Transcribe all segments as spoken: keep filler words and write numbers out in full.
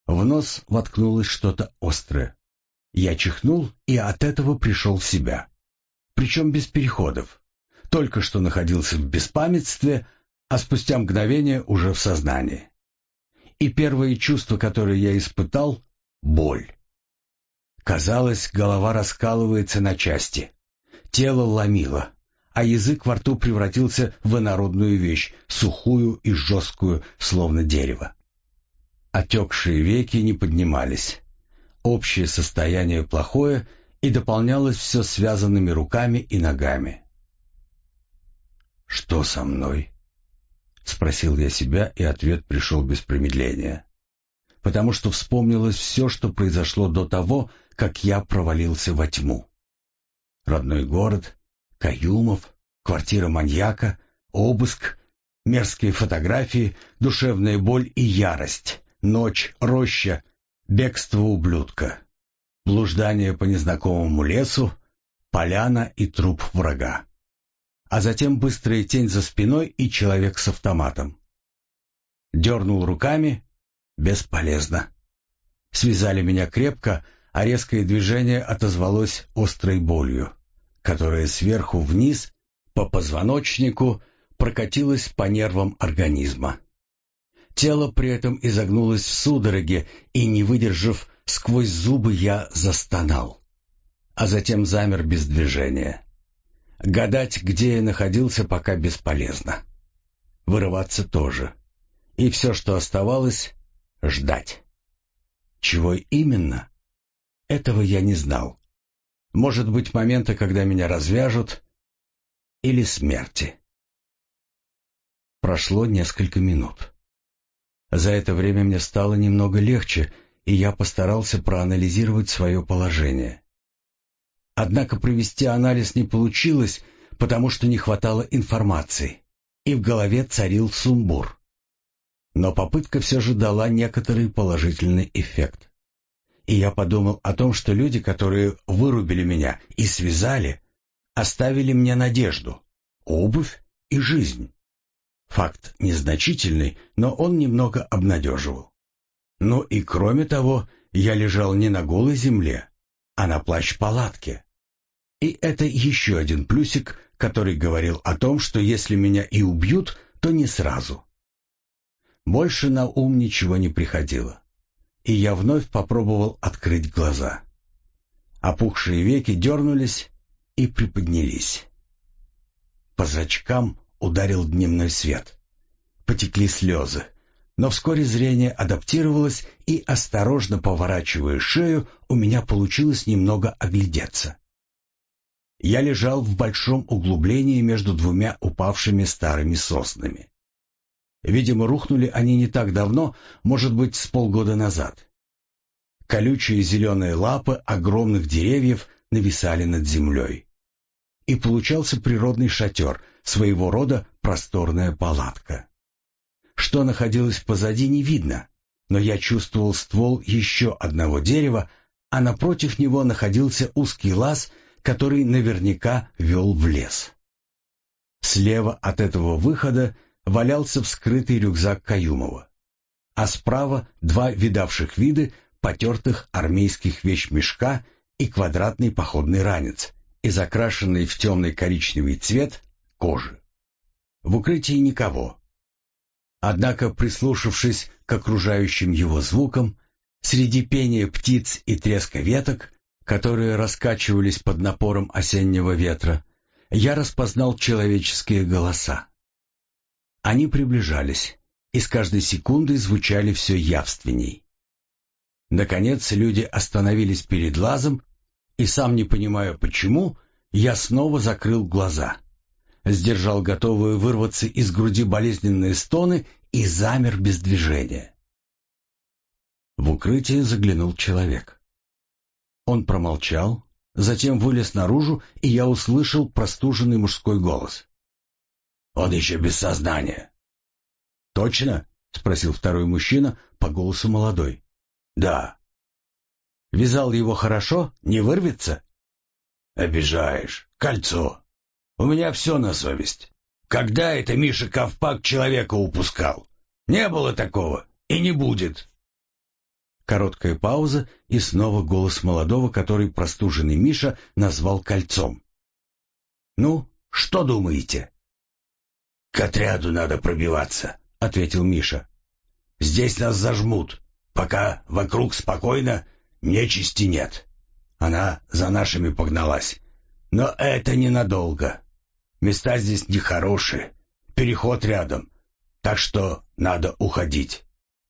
В нос воткнулось что-то острое. Я чихнул и от этого пришел в себя. Причем без переходов. Только что находился в беспамятстве, а спустя мгновение уже в сознании. И первое чувство, которое я испытал — боль. Казалось, голова раскалывается на части. Тело ломило, а язык во рту превратился в инородную вещь, сухую и жесткую, словно дерево. Отекшие веки не поднимались. Общее состояние плохое, и дополнялось все связанными руками и ногами. «Что со мной?» — спросил я себя, и ответ пришел без промедления. Потому что вспомнилось все, что произошло до того, как я провалился во тьму. Родной город, Каюмов, квартира маньяка, обыск, мерзкие фотографии, душевная боль и ярость, ночь, роща, бегство ублюдка, блуждание по незнакомому лесу, поляна и труп врага. А затем быстрая тень за спиной и человек с автоматом. Дернул руками — бесполезно. Связали меня крепко, а резкое движение отозвалось острой болью, которая сверху вниз, по позвоночнику, прокатилась по нервам организма. Тело при этом изогнулось в судороге, и, не выдержав, сквозь зубы я застонал, а затем замер без движения. Гадать, где я находился, пока бесполезно. Вырываться тоже. И все, что оставалось — ждать. Чего именно? Этого я не знал. Может быть, момента, когда меня развяжут, или смерти. Прошло несколько минут. За это время мне стало немного легче, и я постарался проанализировать свое положение. Однако провести анализ не получилось, потому что не хватало информации, и в голове царил сумбур. Но попытка все же дала некоторый положительный эффект. И я подумал о том, что люди, которые вырубили меня и связали, оставили мне надежду, обувь и жизнь. Факт незначительный, но он немного обнадеживал. Ну и кроме того, я лежал не на голой земле, а на плащ-палатке. И это еще один плюсик, который говорил о том, что если меня и убьют, то не сразу. Больше на ум ничего не приходило, и я вновь попробовал открыть глаза. Опухшие веки дернулись и приподнялись. По зрачкам ударил дневной свет. Потекли слезы, но вскоре зрение адаптировалось, и, осторожно поворачивая шею, у меня получилось немного оглядеться. Я лежал в большом углублении между двумя упавшими старыми соснами. Видимо, рухнули они не так давно, может быть, с полгода назад. Колючие зеленые лапы огромных деревьев нависали над землей. И получался природный шатер, своего рода просторная палатка. Что находилось позади, не видно, но я чувствовал ствол еще одного дерева, а напротив него находился узкий лаз, который наверняка вел в лес. Слева от этого выхода валялся вскрытый рюкзак Каюмова, а справа два видавших виды потертых армейских вещмешка и квадратный походный ранец, и закрашенный в темный коричневый цвет кожи. В укрытии никого. Однако, прислушавшись к окружающим его звукам, среди пения птиц и треска веток, которые раскачивались под напором осеннего ветра, я распознал человеческие голоса. Они приближались, и с каждой секундой звучали все явственней. Наконец люди остановились перед лазом, и, сам не понимая почему, я снова закрыл глаза, сдержал готовые вырваться из груди болезненные стоны и замер без движения. В укрытие заглянул человек. Он промолчал, затем вылез наружу, и я услышал простуженный мужской голос. «Он еще без сознания». «Точно?» — спросил второй мужчина, по голосу молодой. «Да». «Вязал его хорошо? Не вырвется?» «Обижаешь. Кольцо. У меня все на совесть. Когда это Миша Ковпак человека упускал? Не было такого и не будет». Короткая пауза и снова голос молодого, который простуженный Миша назвал Кольцом. «Ну, что думаете?» «К отряду надо пробиваться», — ответил Миша. «Здесь нас зажмут. Пока вокруг спокойно, нечисти нет. Она за нашими погналась. Но это ненадолго. Места здесь нехорошие. Переход рядом. Так что надо уходить».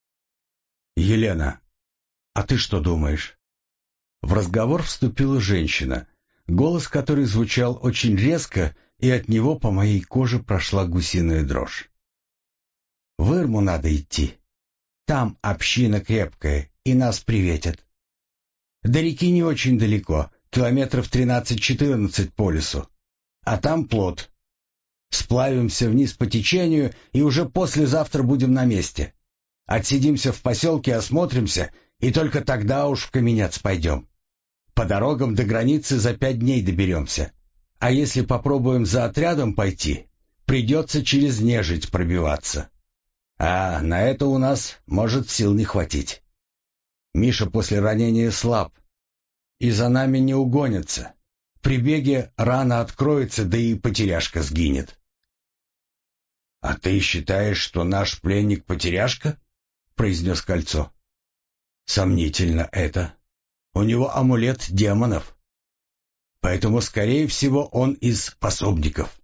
«Елена, а ты что думаешь?» В разговор вступила женщина, голос которой звучал очень резко, и от него по моей коже прошла гусиная дрожь. «В Ирму надо идти. Там община крепкая, и нас приветят. До реки не очень далеко, километров тринадцать-четырнадцать по лесу. А там плот. Сплавимся вниз по течению, и уже послезавтра будем на месте. Отсидимся в поселке, осмотримся, и только тогда уж в Каменец пойдем. По дорогам до границы за пять дней доберемся. А если попробуем за отрядом пойти, придется через нежить пробиваться. А на это у нас может сил не хватить. Миша после ранения слаб, и за нами не угонятся. При беге рана откроется, да и потеряшка сгинет». «А ты считаешь, что наш пленник потеряшка?» — произнес Кольцо. «Сомнительно это. У него амулет демонов. Поэтому, скорее всего, он из пособников».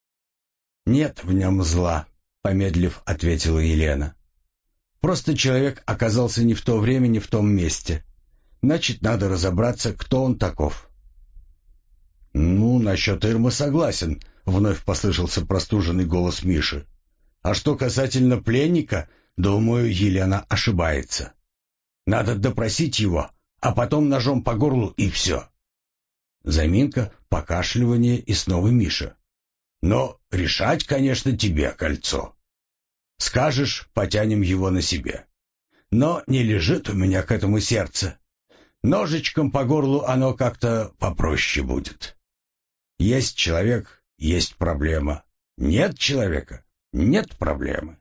«Нет в нем зла», — помедлив, ответила Елена. «Просто человек оказался не в то время, не в том месте. Значит, надо разобраться, кто он таков». «Ну, насчет Ирмы согласен», — вновь послышался простуженный голос Миши. «А что касательно пленника, думаю, Елена ошибается. Надо допросить его, а потом ножом по горлу и все». Заминка, покашливание и снова Миша. «Но решать, конечно, тебе, Кольцо. Скажешь, потянем его на себе. Но не лежит у меня к этому сердце. Ножичком по горлу оно как-то попроще будет. Есть человек, есть проблема. Нет человека, нет проблемы».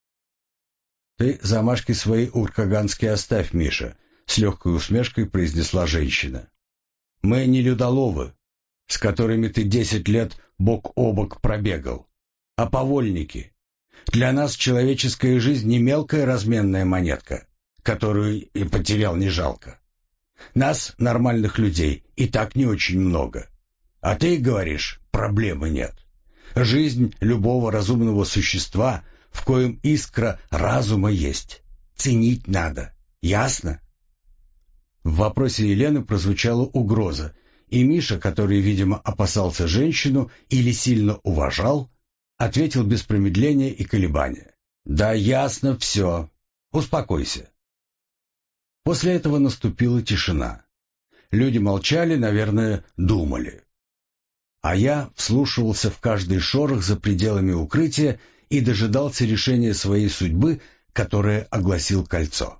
«Ты замашки свои уркаганские оставь, Миша», — с легкой усмешкой произнесла женщина. «Мы не людоловы, с которыми ты десять лет бок о бок пробегал, а повольники. Для нас человеческая жизнь не мелкая разменная монетка, которую и потерял не жалко. Нас, нормальных людей, и так не очень много. А ты говоришь, проблемы нет. Жизнь любого разумного существа, в коем искра разума есть. Ценить надо. Ясно?» В вопросе Елены прозвучала угроза, и Миша, который, видимо, опасался женщину или сильно уважал, ответил без промедления и колебания. «Да ясно все. Успокойся». После этого наступила тишина. Люди молчали, наверное, думали. А я вслушивался в каждый шорох за пределами укрытия и дожидался решения своей судьбы, которое огласил Кольцо.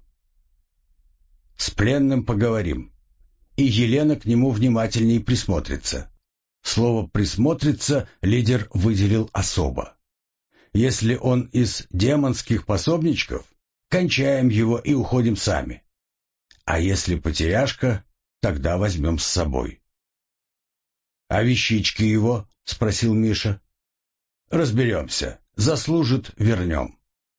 «С пленным поговорим, и Елена к нему внимательнее присмотрится». Слово «присмотрится» лидер выделил особо. «Если он из демонских пособничков, кончаем его и уходим сами. А если потеряшка, тогда возьмем с собой». «А вещички его?» — спросил Миша. «Разберемся. Заслужит — вернем».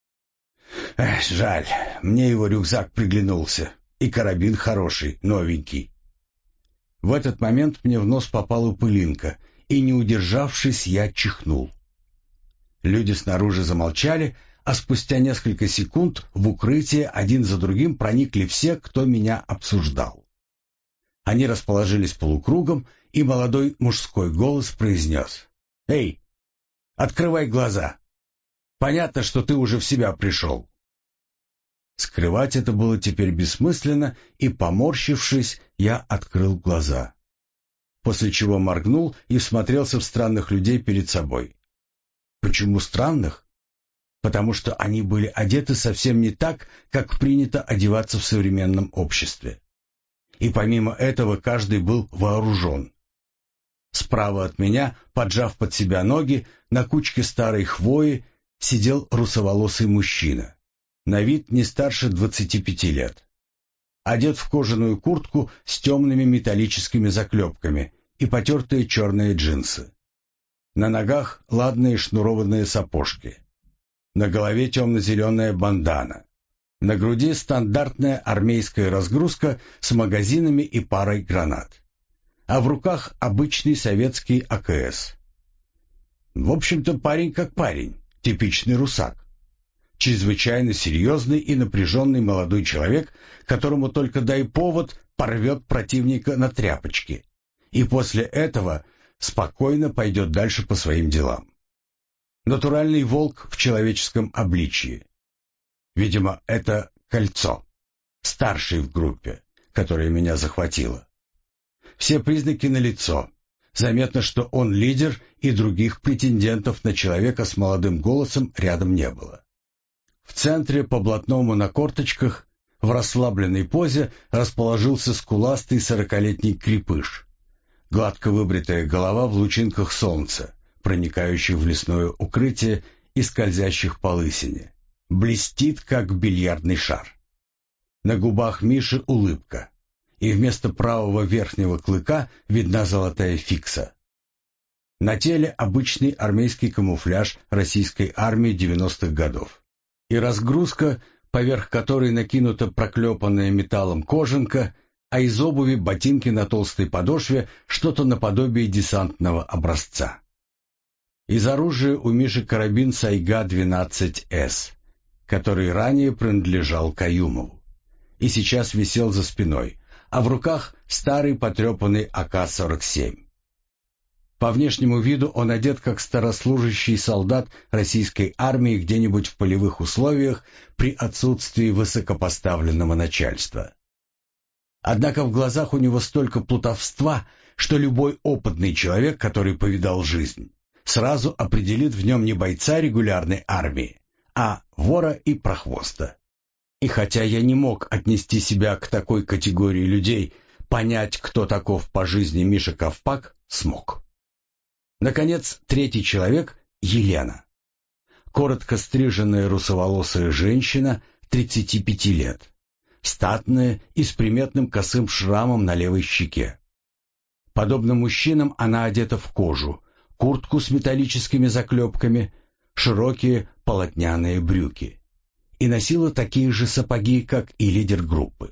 Эх, жаль, мне его рюкзак приглянулся. И карабин хороший, новенький. В этот момент мне в нос попала пылинка, и, не удержавшись, я чихнул. Люди снаружи замолчали, а спустя несколько секунд в укрытие один за другим проникли все, кто меня обсуждал. Они расположились полукругом, и молодой мужской голос произнес: «Эй, открывай глаза! Понятно, что ты уже в себя пришел». Скрывать это было теперь бессмысленно, и, поморщившись, я открыл глаза. После чего моргнул и всмотрелся в странных людей перед собой. Почему странных? Потому что они были одеты совсем не так, как принято одеваться в современном обществе. И помимо этого каждый был вооружен. Справа от меня, поджав под себя ноги, на кучке старой хвои сидел русоволосый мужчина. На вид не старше двадцати пяти лет. одет в кожаную куртку с темными металлическими заклепками и потертые черные джинсы. На ногах ладные шнурованные сапожки. На голове темно-зеленая бандана. На груди стандартная армейская разгрузка с магазинами и парой гранат. А в руках обычный советский А К С. В общем-то, парень как парень, типичный русак. Чрезвычайно серьезный и напряженный молодой человек, которому только дай повод, порвет противника на тряпочки. И после этого спокойно пойдет дальше по своим делам. Натуральный волк в человеческом обличье. Видимо, это Кольцо, старший в группе, которая меня захватила. Все признаки налицо. Заметно, что он лидер, и других претендентов на человека с молодым голосом рядом не было. В центре по блатному на корточках, в расслабленной позе, расположился скуластый сорокалетний крепыш. Гладко выбритая голова в лучинках солнца, проникающих в лесное укрытие и скользящих по лысине. Блестит, как бильярдный шар. На губах Миши улыбка, и вместо правого верхнего клыка видна золотая фикса. На теле обычный армейский камуфляж российской армии девяностых годов. И разгрузка, поверх которой накинута проклепанная металлом кожанка, а из обуви ботинки на толстой подошве, что-то наподобие десантного образца. Из оружия у Миши карабин Сайга двенадцать эс, который ранее принадлежал Каюмову, и сейчас висел за спиной, а в руках старый потрепанный А К сорок семь. По внешнему виду он одет как старослужащий солдат российской армии где-нибудь в полевых условиях при отсутствии высокопоставленного начальства. Однако в глазах у него столько плутовства, что любой опытный человек, который повидал жизнь, сразу определит в нем не бойца регулярной армии, а вора и прохвоста. И хотя я не мог отнести себя к такой категории людей, понять, кто таков по жизни Миша Ковпак, смог. Наконец, третий человек — Елена. Коротко стриженная русоволосая женщина, тридцати пяти лет. Статная и с приметным косым шрамом на левой щеке. Подобно мужчинам, она одета в кожу, куртку с металлическими заклепками, широкие полотняные брюки. И носила такие же сапоги, как и лидер группы.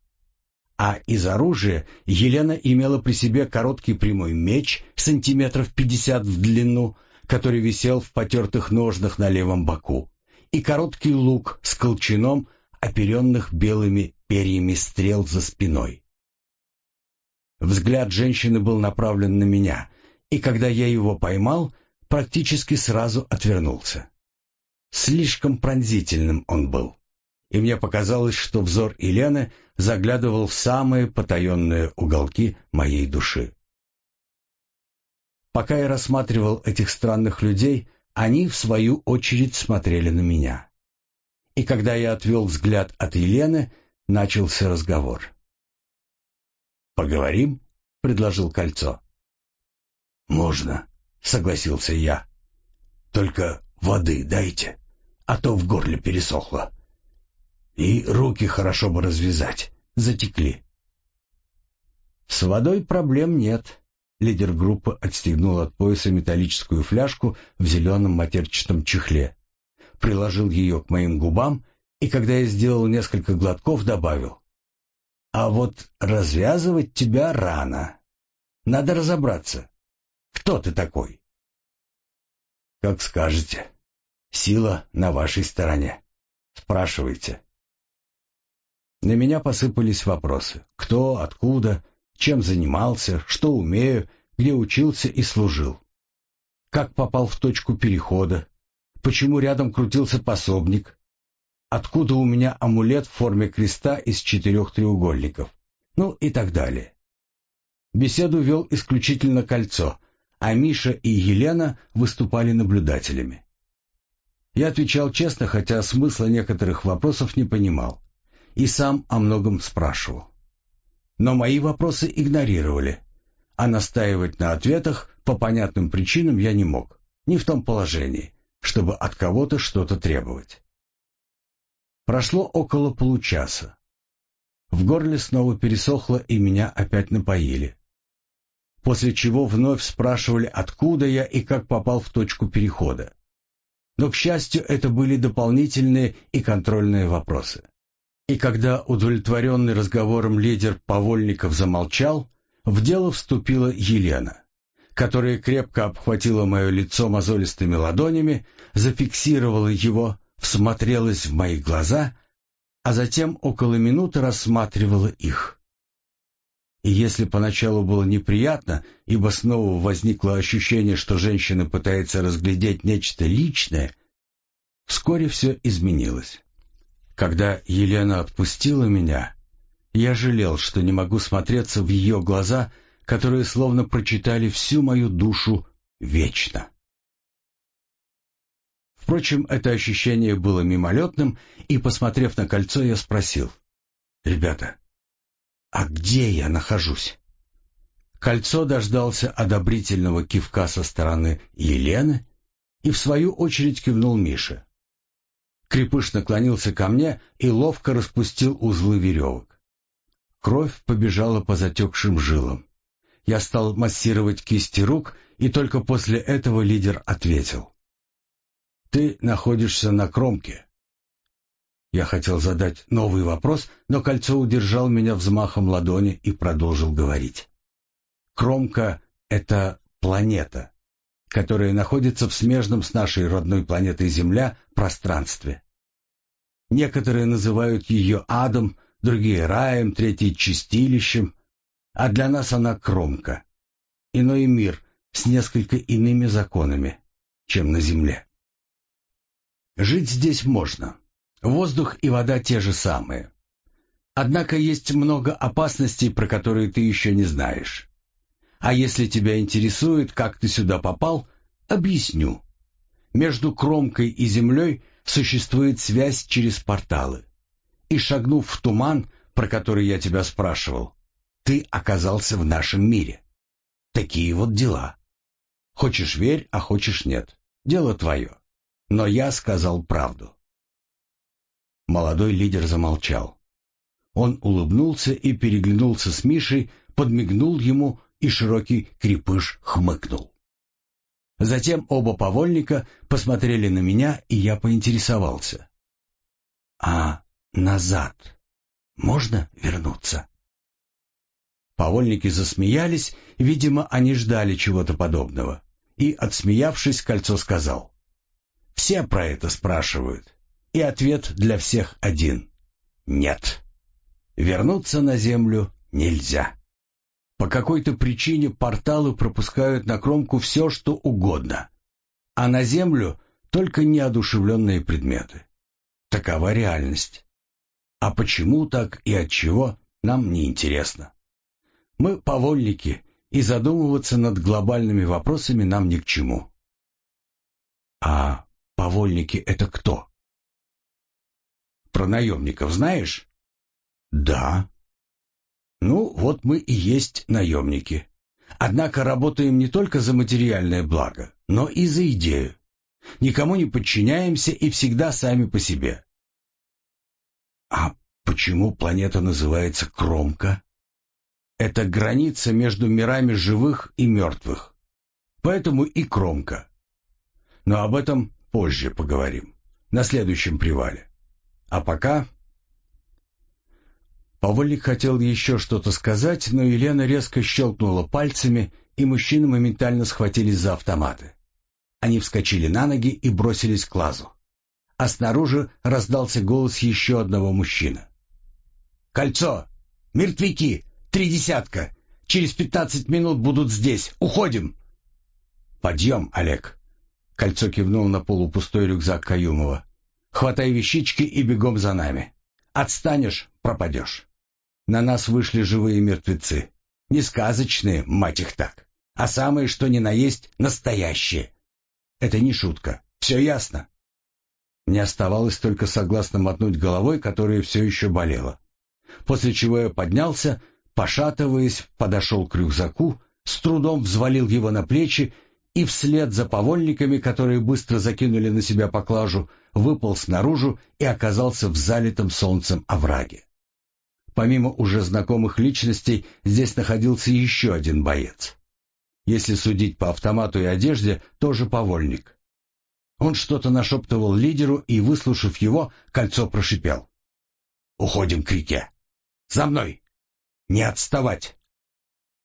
А из оружия Елена имела при себе короткий прямой меч сантиметров пятьдесят в длину, который висел в потертых ножнах на левом боку, и короткий лук с колчаном, оперенных белыми перьями стрел за спиной. Взгляд женщины был направлен на меня, и когда я его поймал, практически сразу отвернулся. Слишком пронзительным он был, и мне показалось, что взор Елены заглядывал в самые потаенные уголки моей души. Пока я рассматривал этих странных людей, они, в свою очередь, смотрели на меня. И когда я отвел взгляд от Елены, начался разговор. «Поговорим?» — предложил Кольцо. «Можно», — согласился я. «Только воды дайте, а то в горле пересохло. И руки хорошо бы развязать, затекли». «С водой проблем нет». Лидер группы отстегнул от пояса металлическую фляжку в зеленом матерчатом чехле, приложил ее к моим губам и, когда я сделал несколько глотков, добавил: «А вот развязывать тебя рано. Надо разобраться. Кто ты такой?» «Как скажете. Сила на вашей стороне. Спрашивайте». На меня посыпались вопросы. Кто, откуда, чем занимался, что умею, где учился и служил. Как попал в точку перехода, почему рядом крутился пособник, откуда у меня амулет в форме креста из четырех треугольников, ну и так далее. Беседу вел исключительно Кольцо, а Миша и Елена выступали наблюдателями. Я отвечал честно, хотя смысла некоторых вопросов не понимал, и сам о многом спрашивал. Но мои вопросы игнорировали, а настаивать на ответах по понятным причинам я не мог, не в том положении, чтобы от кого-то что-то требовать. Прошло около получаса. В горле снова пересохло, и меня опять напоили. После чего вновь спрашивали, откуда я и как попал в точку перехода. Но, к счастью, это были дополнительные и контрольные вопросы. И когда удовлетворенный разговором лидер Повольников замолчал, в дело вступила Елена, которая крепко обхватила мое лицо мозолистыми ладонями, зафиксировала его, всмотрелась в мои глаза, а затем около минуты рассматривала их. И если поначалу было неприятно, ибо снова возникло ощущение, что женщина пытается разглядеть нечто личное, вскоре все изменилось. Когда Елена отпустила меня, я жалел, что не могу смотреться в ее глаза, которые словно прочитали всю мою душу вечно. Впрочем, это ощущение было мимолетным, и, посмотрев на кольцо, я спросил: «Ребята, а где я нахожусь?» Кольцо дождался одобрительного кивка со стороны Елены и в свою очередь кивнул Мише. Крепыш наклонился ко мне и ловко распустил узлы веревок. Кровь побежала по затекшим жилам. Я стал массировать кисти рук, и только после этого лидер ответил: «Ты находишься на кромке». Я хотел задать новый вопрос, но кольцо удержал меня взмахом ладони и продолжил говорить. Кромка — это планета, которая находится в смежном с нашей родной планетой Земля пространстве. Некоторые называют ее адом, другие — раем, третьи — чистилищем, а для нас она кромка, иной мир с несколько иными законами, чем на Земле. Жить здесь можно. Воздух и вода те же самые. Однако есть много опасностей, про которые ты еще не знаешь. А если тебя интересует, как ты сюда попал, объясню. Между кромкой и землей существует связь через порталы. И шагнув в туман, про который я тебя спрашивал, ты оказался в нашем мире. Такие вот дела. Хочешь — верь, а хочешь — нет. Дело твое. Но я сказал правду. Молодой лидер замолчал. Он улыбнулся и переглянулся с Мишей, подмигнул ему, и широкий крепыш хмыкнул. Затем оба повольника посмотрели на меня, и я поинтересовался: «А назад можно вернуться?» Повольники засмеялись, видимо, они ждали чего-то подобного, и, отсмеявшись, кольцо сказал: «Все про это спрашивают, и ответ для всех один — нет. Вернуться на землю нельзя. По какой-то причине порталы пропускают на кромку все, что угодно, а на землю только неодушевленные предметы. Такова реальность. А почему так и отчего, нам не интересно. Мы повольники, и задумываться над глобальными вопросами нам ни к чему». «А повольники — это кто?» «Про наемников знаешь?» «Да». «Ну, вот мы и есть наемники. Однако работаем не только за материальное благо, но и за идею. Никому не подчиняемся и всегда сами по себе». «А почему планета называется Кромка?» «Это граница между мирами живых и мертвых. Поэтому и Кромка. Но об этом позже поговорим, на следующем привале. А пока...» Повольник хотел еще что-то сказать, но Елена резко щелкнула пальцами, и мужчины моментально схватились за автоматы. Они вскочили на ноги и бросились к лазу. А снаружи раздался голос еще одного мужчины. «Кольцо! Мертвяки! Три десятка! Через пятнадцать минут будут здесь! Уходим!» «Подъем, Олег!» Кольцо кивнул на полупустой рюкзак Каюмова. «Хватай вещички и бегом за нами. Отстанешь — пропадешь. На нас вышли живые мертвецы. Не сказочные, мать их так, а самые, что ни на есть, настоящие. Это не шутка. Все ясно?» Мне оставалось только согласно мотнуть головой, которая все еще болела. После чего я поднялся, пошатываясь, подошел к рюкзаку, с трудом взвалил его на плечи и вслед за повольниками, которые быстро закинули на себя поклажу, выполз наружу и оказался в залитом солнцем овраге. Помимо уже знакомых личностей, здесь находился еще один боец. Если судить по автомату и одежде, тоже повольник. Он что-то нашептывал лидеру, и, выслушав его, Кольцо прошипел: «Уходим к реке! За мной! Не отставать!»